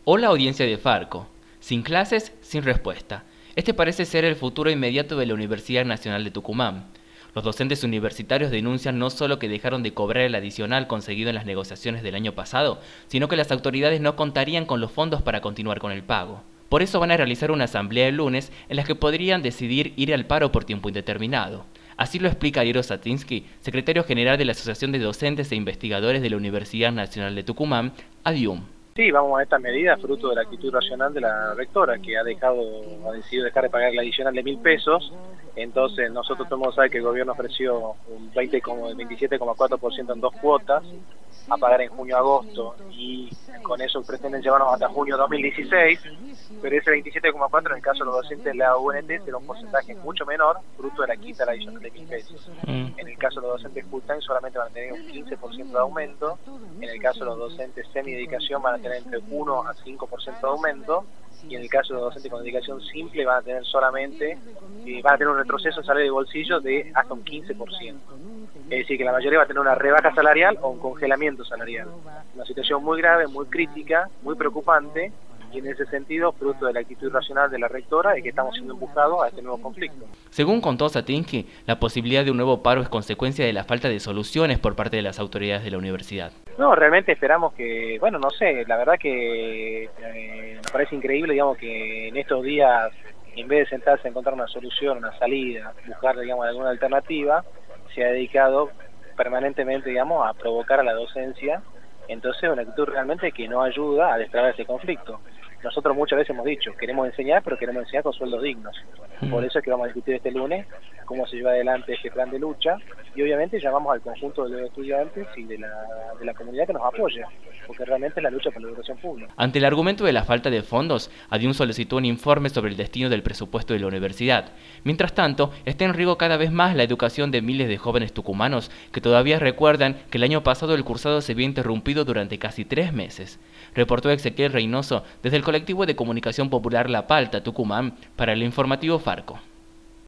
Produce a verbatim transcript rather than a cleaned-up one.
Hola audiencia de Farco. Sin clases, sin respuesta. Este parece ser el futuro inmediato de la Universidad Nacional de Tucumán. Los docentes universitarios denuncian no solo que dejaron de cobrar el adicional conseguido en las negociaciones del año pasado, sino que las autoridades no contarían con los fondos para continuar con el pago. Por eso van a realizar una asamblea el lunes en la que podrían decidir ir al paro por tiempo indeterminado. Así lo explica Ariel Satinsky, secretario general de la Asociación de Docentes e Investigadores de la Universidad Nacional de Tucumán, ADIUM. Sí, vamos a esta medida fruto de la actitud racional de la rectora, que ha dejado, ha decidido dejar de pagar la adicional de mil pesos. Entonces nosotros podemos saber que el gobierno ofreció un veinte, veintisiete coma cuatro por ciento en dos cuotas a pagar en junio-agosto, y con eso pretenden llevarnos hasta junio dos mil dieciséis, pero ese veintisiete coma cuatro en el caso de los docentes de la U N T será un porcentaje mucho menor, fruto de la quita de la adicional de mil pesos. Mm. En el caso de los docentes full time solamente van a tener un quince por ciento de aumento, en el caso de los docentes semidedicación van a tener entre uno a cinco por ciento de aumento, y en el caso de los docentes con dedicación simple van a tener solamente, eh, van a tener un retroceso en salario de bolsillo de hasta un quince por ciento. Es decir, que la mayoría va a tener una rebaja salarial o un congelamiento salarial. Una situación muy grave, muy crítica, muy preocupante, y en ese sentido, fruto de la actitud irracional de la rectora, es que estamos siendo empujados a este nuevo conflicto. Según contó Satinsky, la posibilidad de un nuevo paro es consecuencia de la falta de soluciones por parte de las autoridades de la universidad. No, realmente esperamos que, bueno, no sé, la verdad que eh, me parece increíble, digamos, que en estos días, en vez de sentarse a encontrar una solución, una salida, buscar, digamos, alguna alternativa, se ha dedicado permanentemente, digamos, a provocar a la docencia. Entonces, una actitud realmente que no ayuda a destrabar este conflicto. Nosotros muchas veces hemos dicho, queremos enseñar, pero queremos enseñar con sueldos dignos. Por eso es que vamos a discutir este lunes cómo se lleva adelante este plan de lucha, y obviamente llamamos al conjunto de los estudiantes y de la, de la comunidad que nos apoya, porque realmente es la lucha por la educación pública. Ante el argumento de la falta de fondos, ADIUM solicitó un informe sobre el destino del presupuesto de la universidad. Mientras tanto, está en riesgo cada vez más la educación de miles de jóvenes tucumanos que todavía recuerdan que el año pasado el cursado se vio interrumpido durante casi tres meses. Reportó Ezequiel Reynoso desde el colectivo de comunicación popular La Palta, Tucumán, para el informativo Farco.